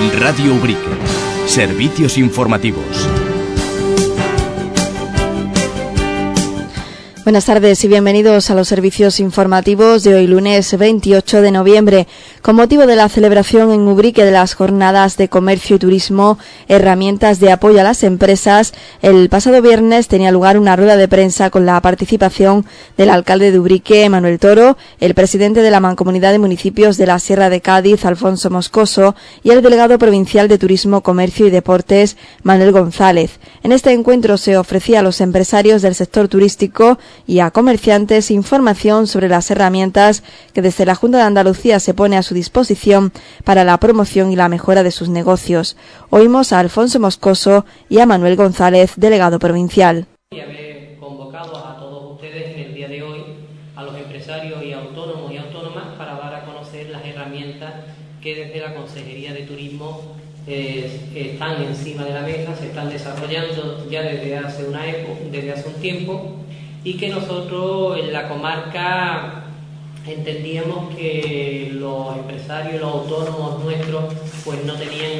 Radio Ubrique. Servicios informativos. Buenas tardes y bienvenidos a los servicios informativos de hoy lunes 28 de noviembre. Con motivo de la celebración en Ubrique de las Jornadas de Comercio y Turismo, herramientas de apoyo a las empresas, el pasado viernes tenía lugar una rueda de prensa con la participación del alcalde de Ubrique, Manuel Toro, el presidente de la Mancomunidad de Municipios de la Sierra de Cádiz, Alfonso Moscoso, y el delegado provincial de Turismo, Comercio y Deportes, Manuel González. En este encuentro se ofrecía a los empresarios del sector turístico y a comerciantes información sobre las herramientas que desde la Junta de Andalucía se pone a su disposición para la promoción y la mejora de sus negocios. Oímos a Alfonso Moscoso y a Manuel González, delegado provincial. Y haber convocado a todos ustedes en el día de hoy, a los empresarios y autónomos y autónomas, para dar a conocer las herramientas que desde la Consejería de Turismo están encima de la mesa, se están desarrollando ya desde hace un tiempo, y que nosotros en la comarca entendíamos que los empresarios, los autónomos nuestros, pues no tenían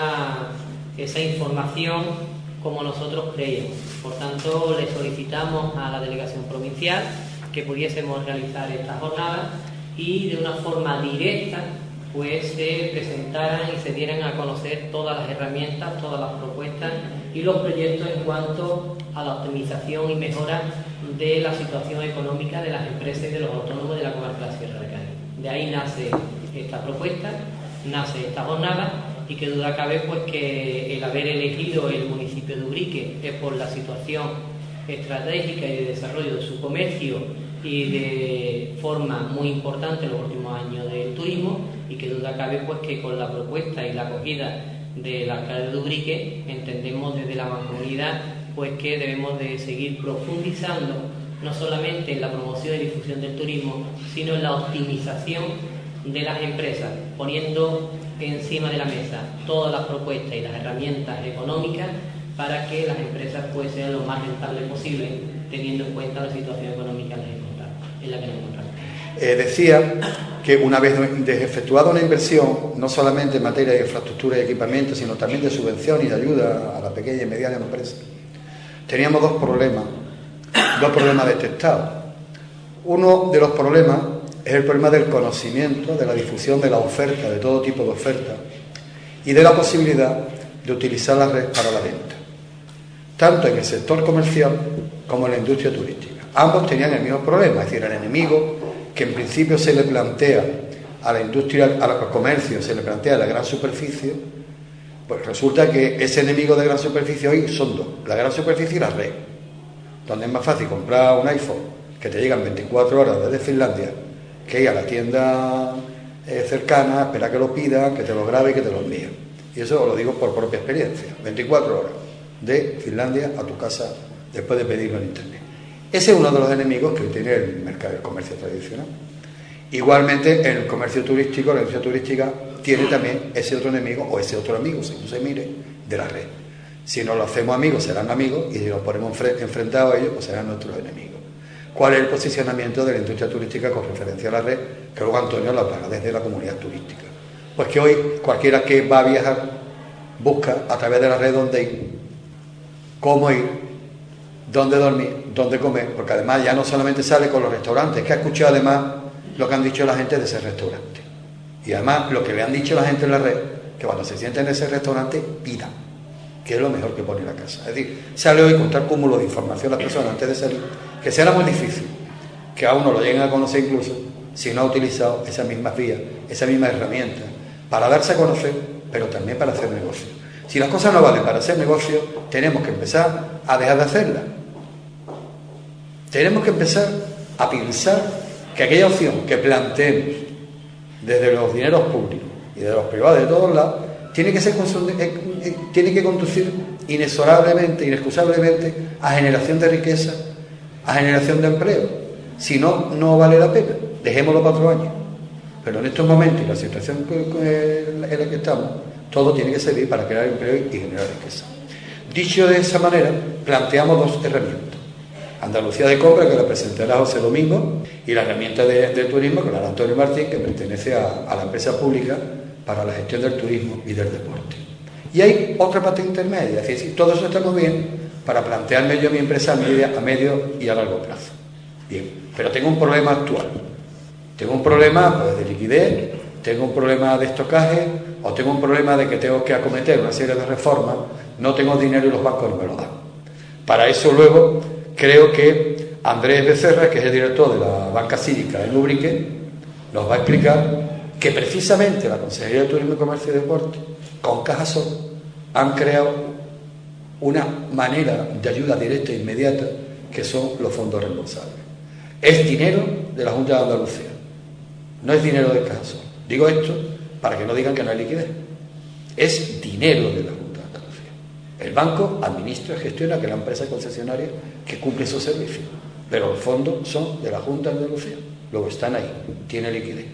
esa información como nosotros creíamos. Por tanto, le solicitamos a la delegación provincial que pudiésemos realizar esta jornada y de una forma directa pues se presentaran y se dieran a conocer todas las herramientas, todas las propuestas y los proyectos en cuanto a la optimización y mejora de la situación económica de las empresas y de los autónomos de la comarca de la Sierra de Cádiz. De ahí nace esta propuesta, nace esta jornada, y que duda cabe pues que el haber elegido el municipio de Ubrique es por la situación estratégica y de desarrollo de su comercio y de forma muy importante en los últimos años del turismo, y que duda cabe pues que con la propuesta y la acogida del alcalde de Ubrique entendemos desde la mancomunidad pues que debemos de seguir profundizando no solamente en la promoción y difusión del turismo, sino en la optimización de las empresas, poniendo encima de la mesa todas las propuestas y las herramientas económicas para que las empresas pues sean lo más rentables posible, teniendo en cuenta la situación económica en la que nos encontramos. Decía que una vez efectuada una inversión, no solamente en materia de infraestructura y equipamiento, sino también de subvención y de ayuda a la pequeña y mediana empresa, teníamos dos problemas detectados. Uno de los problemas es el problema del conocimiento, de la difusión de la oferta, de todo tipo de oferta, y de la posibilidad de utilizar la red para la venta, tanto en el sector comercial como en la industria turística. Ambos tenían el mismo problema, es decir, el enemigo que en principio se le plantea a la industria, al comercio, se le plantea la gran superficie, pues resulta que ese enemigo de gran superficie hoy son dos: la gran superficie y la red, donde es más fácil comprar un iPhone que te llegan 24 horas desde Finlandia que ir a la tienda cercana, esperar que lo pidan, que te lo grabe y que te lo envíen. Y eso os lo digo por propia experiencia: 24 horas de Finlandia a tu casa después de pedirlo en internet. Ese es uno de los enemigos que tiene el mercado del comercio tradicional. Igualmente, en el comercio turístico, la industria turística tiene también ese otro enemigo, o ese otro amigo, según se mire, de la red. Si no lo hacemos amigos, serán amigos, y si nos ponemos enfrentados a ellos, pues serán nuestros enemigos. ¿Cuál es el posicionamiento de la industria turística con referencia a la red? Que luego Antonio lo hablará desde la comunidad turística. Pues que hoy cualquiera que va a viajar busca a través de la red dónde ir, cómo ir, dónde dormir, dónde comer, porque además ya no solamente sale con los restaurantes, que ha escuchado además lo que han dicho la gente de ese restaurante. Y además lo que le han dicho la gente en la red, que cuando se sienten en ese restaurante pidan, que es lo mejor que pone la casa. Es decir, sale hoy con tal cúmulo de información a las personas antes de salir, que será muy difícil que a uno lo lleguen a conocer incluso si no ha utilizado esas mismas vías, esas mismas herramientas, para darse a conocer, pero también para hacer negocio. Si las cosas no valen para hacer negocio, tenemos que empezar a dejar de hacerlas. Tenemos que empezar a pensar que aquella opción que planteemos desde los dineros públicos y de los privados de todos lados tiene que conducir inexorablemente, inexcusablemente a generación de riqueza, a generación de empleo. Si no, no vale la pena. Dejémoslo para otro año. Pero en estos momentos y la situación en la que estamos, todo tiene que servir para crear empleo y generar riqueza. Dicho de esa manera, planteamos dos herramientas: Andalucía de Compra, que la presentará José Domingo, y la herramienta de turismo, que la hará Antonio Martín, que pertenece a la empresa pública para la gestión del turismo y del deporte. Y hay otra parte intermedia, es decir, todo eso está muy bien para plantearme yo mi empresa a medio y a largo plazo. Bien, pero tengo un problema actual. Tengo un problema pues, de liquidez, tengo un problema de estocaje o tengo un problema de que tengo que acometer una serie de reformas, no tengo dinero y los bancos no me lo dan. Para eso luego creo que Andrés Becerra, que es el director de la banca cívica en Ubrique, nos va a explicar que precisamente la Consejería de Turismo, Comercio y Deporte con Cajasol han creado una manera de ayuda directa e inmediata que son los fondos reembolsables. Es dinero de la Junta de Andalucía, no es dinero de Cajasol. Digo esto para que no digan que no hay liquidez. Es dinero de la Junta de Andalucía. El banco administra y gestiona que la empresa concesionaria que cumple esos servicios, pero los fondos son de la Junta de Andalucía. Luego están ahí, tiene liquidez.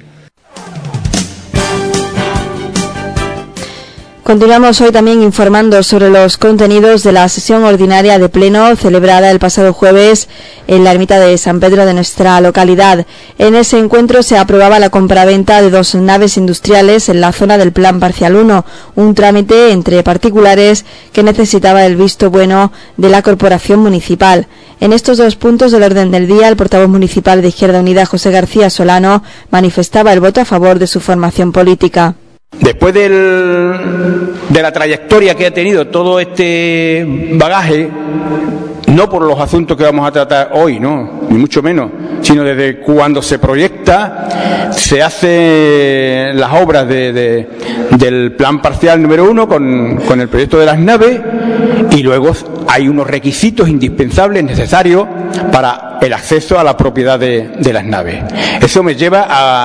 Continuamos hoy también informando sobre los contenidos de la sesión ordinaria de Pleno celebrada el pasado jueves en la ermita de San Pedro de nuestra localidad. En ese encuentro se aprobaba la compraventa de 2 naves industriales en la zona del Plan Parcial 1, un trámite entre particulares que necesitaba el visto bueno de la Corporación Municipal. En estos 2 puntos del orden del día, el portavoz municipal de Izquierda Unida, José García Solano, manifestaba el voto a favor de su formación política. Después de la trayectoria que ha tenido todo este bagaje, no por los asuntos que vamos a tratar hoy, no, ni mucho menos, sino desde cuando se proyecta, se hacen las obras del plan parcial número 1 con el proyecto de las naves, y luego hay unos requisitos indispensables, necesarios para el acceso a la propiedad de las naves. Eso me lleva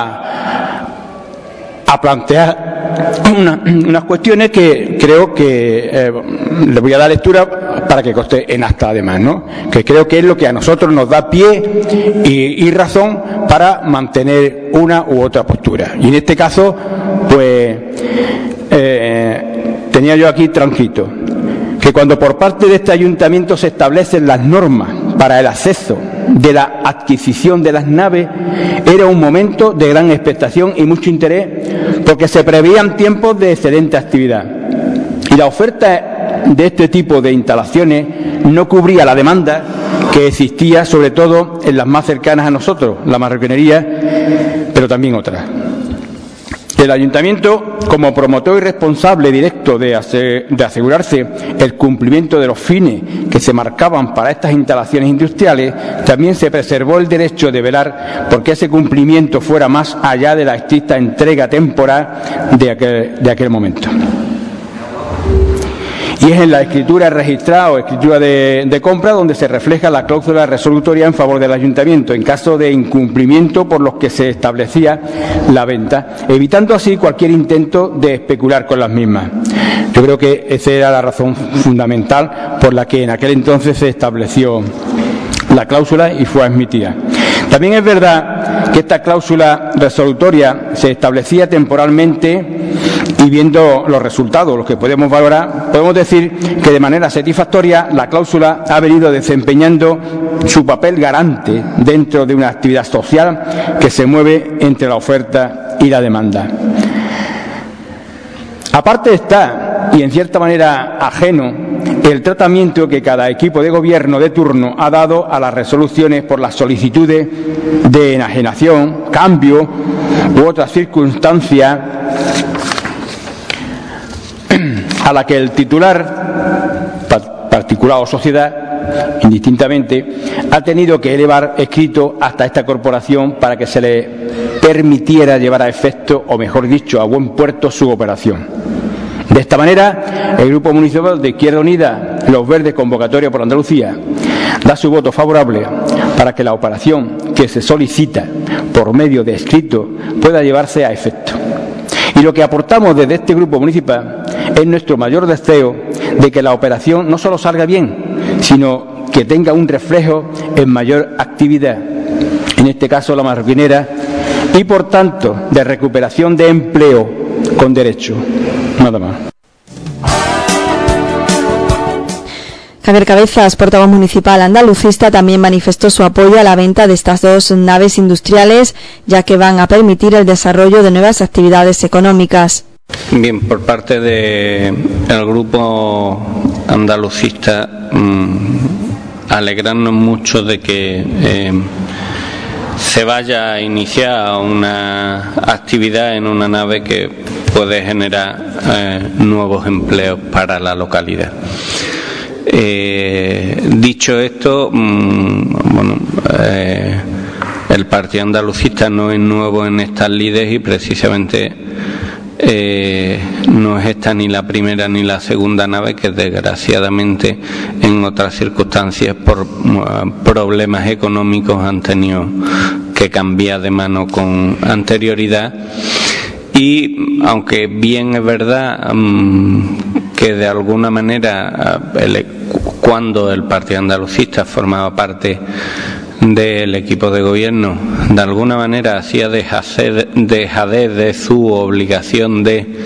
a plantear unas cuestiones que creo que le voy a dar lectura para que conste en acta además, ¿no? Que creo que es lo que a nosotros nos da pie y razón para mantener una u otra postura. Y en este caso, pues tenía yo aquí transcrito que cuando por parte de este ayuntamiento se establecen las normas para el acceso de la adquisición de las naves, era un momento de gran expectación y mucho interés, porque se preveían tiempos de excelente actividad. Y la oferta de este tipo de instalaciones no cubría la demanda que existía, sobre todo en las más cercanas a nosotros, la marroquinería, pero también otras. El ayuntamiento, como promotor y responsable directo de asegurarse el cumplimiento de los fines que se marcaban para estas instalaciones industriales, también se preservó el derecho de velar por que ese cumplimiento fuera más allá de la estricta entrega temporal de aquel momento. Y es en la escritura registrada o escritura de compra donde se refleja la cláusula resolutoria en favor del ayuntamiento en caso de incumplimiento por los que se establecía la venta, evitando así cualquier intento de especular con las mismas. Yo creo que esa era la razón fundamental por la que en aquel entonces se estableció la cláusula y fue admitida. También es verdad que esta cláusula resolutoria se establecía temporalmente, y viendo los resultados, los que podemos valorar, podemos decir que de manera satisfactoria la cláusula ha venido desempeñando su papel garante dentro de una actividad social que se mueve entre la oferta y la demanda. Aparte está, y en cierta manera ajeno, el tratamiento que cada equipo de gobierno de turno ha dado a las resoluciones por las solicitudes de enajenación, cambio u otras circunstancias a la que el titular, particular o sociedad, indistintamente, ha tenido que elevar escrito hasta esta corporación para que se le permitiera llevar a efecto, o mejor dicho, a buen puerto su operación. De esta manera, el Grupo Municipal de Izquierda Unida, Los Verdes Convocatoria por Andalucía, da su voto favorable para que la operación que se solicita por medio de escrito pueda llevarse a efecto. Y lo que aportamos desde este Grupo Municipal es nuestro mayor deseo de que la operación no solo salga bien, sino que tenga un reflejo en mayor actividad, en este caso la marroquinera, y por tanto de recuperación de empleo con derecho. Nada más. Javier Cabezas, portavoz municipal andalucista, también manifestó su apoyo a la venta de estas 2 naves industriales, ya que van a permitir el desarrollo de nuevas actividades económicas. Bien, por parte del grupo andalucista, alegrarnos mucho de que se vaya a iniciar una actividad en una nave que puede generar nuevos empleos para la localidad. Dicho esto, el Partido Andalucista no es nuevo en estas lides y precisamente no es esta ni la primera ni la segunda nave que desgraciadamente en otras circunstancias por problemas económicos han tenido que cambiar de mano con anterioridad. Y aunque bien es verdad que de alguna manera cuando el Partido Andalucista formaba parte del equipo de gobierno, de alguna manera hacía dejadez de su obligación de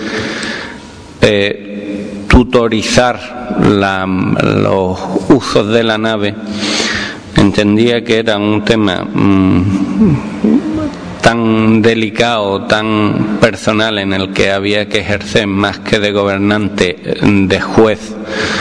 tutorizar los usos de la nave, entendía que era un tema tan delicado, tan personal, en el que había que ejercer más que de gobernante, de juez,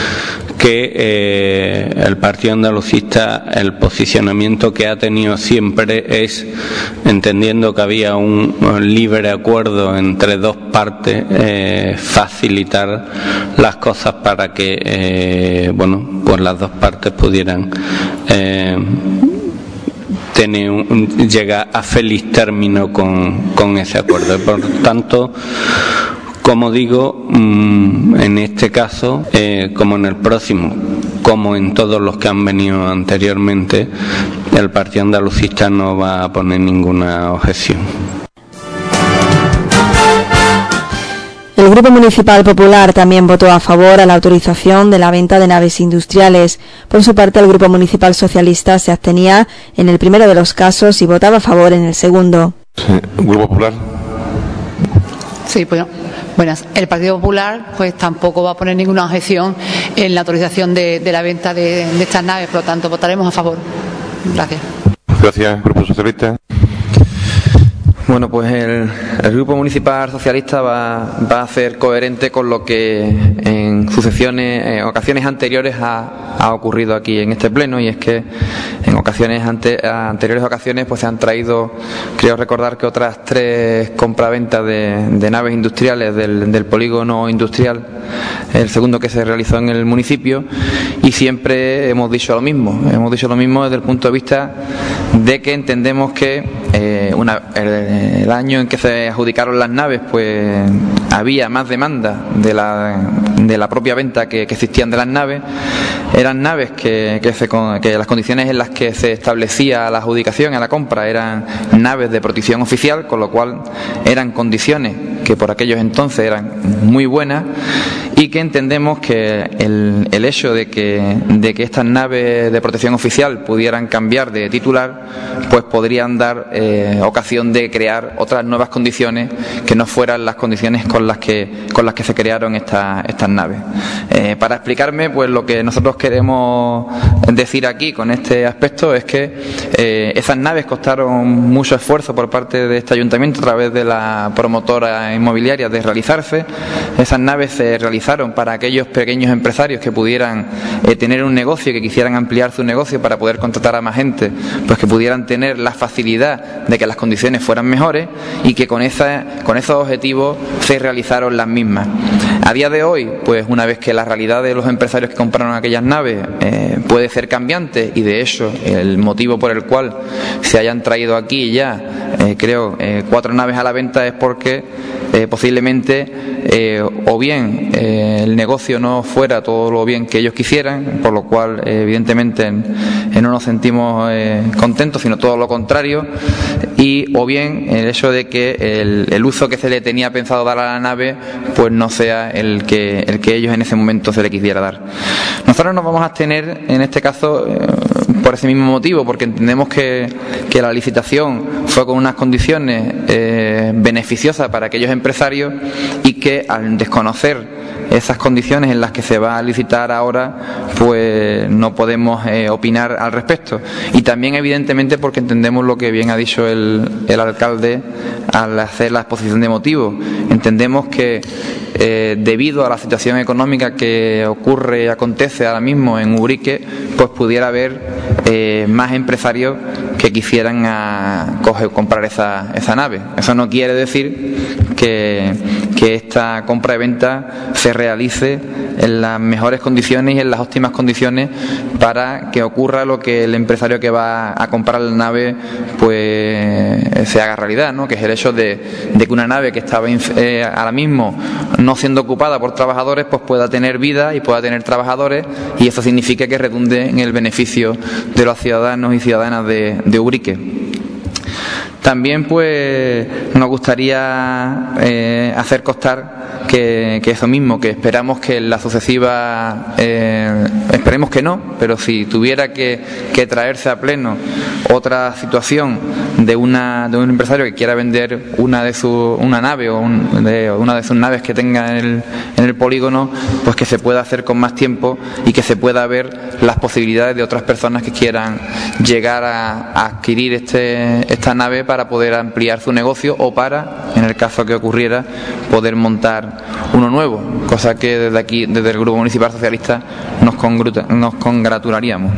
que el Partido Andalucista, el posicionamiento que ha tenido siempre es, entendiendo que había un libre acuerdo entre dos partes, facilitar las cosas para que pues las dos partes pudieran llegar a feliz término con ese acuerdo. Y por tanto, como digo, en este caso, como en el próximo, como en todos los que han venido anteriormente, el Partido Andalucista no va a poner ninguna objeción. El Grupo Municipal Popular también votó a favor a la autorización de la venta de naves industriales. Por su parte, el Grupo Municipal Socialista se abstenía en el primero de los casos y votaba a favor en el segundo. Sí, Grupo Popular. Sí, buenas. El Partido Popular pues tampoco va a poner ninguna objeción en la autorización de la venta de estas naves, por lo tanto votaremos a favor. Gracias. Gracias, Grupo Socialista. Bueno, pues el Grupo Municipal Socialista va a ser coherente con lo que en ocasiones anteriores ha ocurrido aquí en este pleno, y es que en anteriores ocasiones pues se han traído, creo recordar que otras 3 compraventas de naves industriales del polígono industrial, el segundo que se realizó en el municipio, y siempre hemos dicho lo mismo desde el punto de vista de que entendemos que el año en que se adjudicaron las naves pues había más demanda de la propia venta que existían de las naves. Eran naves que las condiciones en las que se establecía la adjudicación a la compra eran naves de protección oficial, con lo cual eran condiciones que por aquellos entonces eran muy buenas, y que entendemos que el hecho de que estas naves de protección oficial pudieran cambiar de titular pues podrían dar ocasión de crear otras nuevas condiciones que no fueran las condiciones con las que se crearon estas naves. Para explicarme, pues lo que nosotros queremos decir aquí con este aspecto es que esas naves costaron mucho esfuerzo por parte de este ayuntamiento a través de la promotora inmobiliaria de realizarse. Esas naves se realizaron para aquellos pequeños empresarios que pudieran tener un negocio, que quisieran ampliar su negocio para poder contratar a más gente, pues que pudieran tener la facilidad de que las condiciones fueran mejores, y que con esos objetivos se realizaron las mismas. A día de hoy, pues una vez que la realidad de los empresarios que compraron aquellas naves puede ser cambiante, y de hecho el motivo por el cual se hayan traído aquí ya 4 naves a la venta es porque posiblemente o bien el negocio no fuera todo lo bien que ellos quisieran, por lo cual evidentemente no nos sentimos contentos, sino todo lo contrario, y o bien el hecho de que el uso que se le tenía pensado dar a la nave pues no sea el que ellos en ese momento se le quisiera dar. Nosotros nos vamos a abstener en este caso por ese mismo motivo, porque entendemos que la licitación fue con unas condiciones beneficiosas para aquellos empresarios y que al desconocer esas condiciones en las que se va a licitar ahora, pues no podemos opinar al respecto. Y también, evidentemente, porque entendemos lo que bien ha dicho el alcalde al hacer la exposición de motivos. Entendemos que debido a la situación económica que ocurre y acontece ahora mismo en Ubrique, pues pudiera haber más empresarios que quisieran comprar esa nave. Eso no quiere decir que esta compra de venta se realice en las mejores condiciones y en las óptimas condiciones para que ocurra lo que el empresario que va a comprar la nave pues se haga realidad, ¿no? Que es el hecho de que una nave que estaba ahora mismo no siendo ocupada por trabajadores pues pueda tener vida y pueda tener trabajadores, y eso significa que redunde en el beneficio de los ciudadanos y ciudadanas de Ubrique. También pues nos gustaría hacer constar que eso mismo, que esperamos que en la sucesiva, esperemos que no, pero si tuviera que traerse a pleno otra situación de un empresario que quiera vender una nave o una de sus naves que tenga en el polígono, pues que se pueda hacer con más tiempo y que se pueda ver las posibilidades de otras personas que quieran llegar a adquirir esta nave para poder ampliar su negocio o para, en el caso que ocurriera, poder montar uno nuevo, cosa que desde aquí, desde el Grupo Municipal Socialista, nos congratularíamos.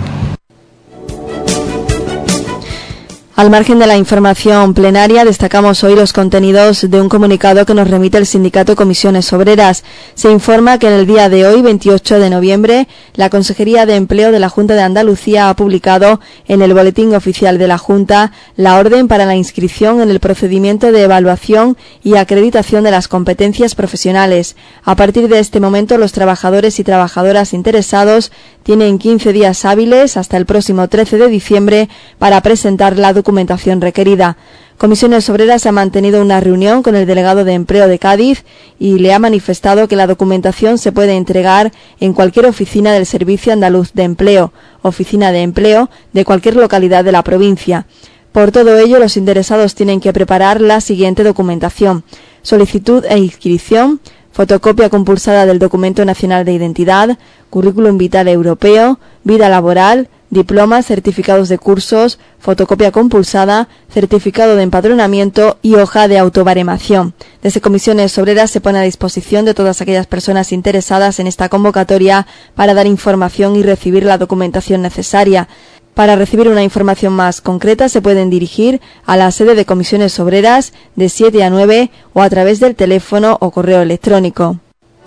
Al margen de la información plenaria, destacamos hoy los contenidos de un comunicado que nos remite el sindicato Comisiones Obreras. Se informa que en el día de hoy, 28 de noviembre, la Consejería de Empleo de la Junta de Andalucía ha publicado en el Boletín Oficial de la Junta la orden para la inscripción en el procedimiento de evaluación y acreditación de las competencias profesionales. A partir de este momento, los trabajadores y trabajadoras interesados tienen 15 días hábiles hasta el próximo 13 de diciembre para presentar la documentación requerida. Comisiones Obreras ha mantenido una reunión con el delegado de Empleo de Cádiz y le ha manifestado que la documentación se puede entregar en cualquier oficina del Servicio Andaluz de Empleo, oficina de empleo de cualquier localidad de la provincia. Por todo ello, los interesados tienen que preparar la siguiente documentación: solicitud e inscripción, fotocopia compulsada del Documento Nacional de Identidad, currículum vitae europeo, vida laboral, diplomas, certificados de cursos, fotocopia compulsada, certificado de empadronamiento y hoja de autobaremación. Desde Comisiones Obreras se pone a disposición de todas aquellas personas interesadas en esta convocatoria para dar información y recibir la documentación necesaria. Para recibir una información más concreta se pueden dirigir a la sede de Comisiones Obreras de 7 a 9 o a través del teléfono o correo electrónico.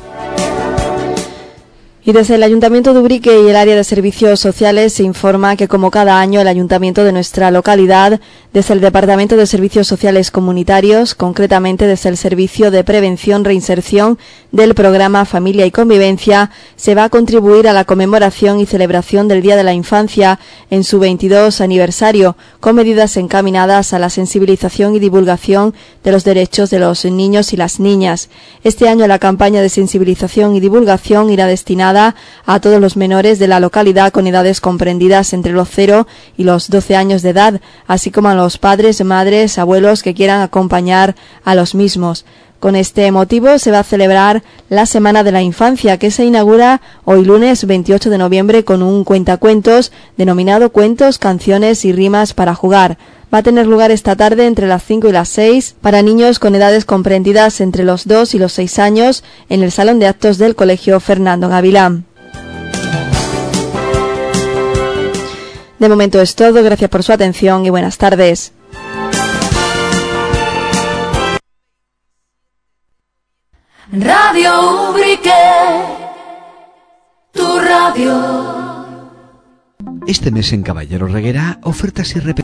Y desde el Ayuntamiento de Ubrique y el área de servicios sociales se informa que, como cada año, el Ayuntamiento de nuestra localidad, desde el Departamento de Servicios Sociales Comunitarios, concretamente desde el Servicio de Prevención Reinserción del Programa Familia y Convivencia, se va a contribuir a la conmemoración y celebración del Día de la Infancia en su 22 aniversario, con medidas encaminadas a la sensibilización y divulgación de los derechos de los niños y las niñas. Este año la campaña de sensibilización y divulgación irá destinada a todos los menores de la localidad con edades comprendidas entre los 0 y los 12 años de edad, así como a los padres, madres, abuelos que quieran acompañar a los mismos. Con este motivo se va a celebrar la Semana de la Infancia, que se inaugura hoy lunes 28 de noviembre con un cuentacuentos denominado Cuentos, Canciones y Rimas para Jugar. Va a tener lugar esta tarde entre las 5 y las 6 para niños con edades comprendidas entre los 2 y los 6 años en el Salón de Actos del Colegio Fernando Gavilán. De momento es todo, gracias por su atención y buenas tardes. Radio Ubrique, tu radio. Este mes en Caballero Reguera, ofertas y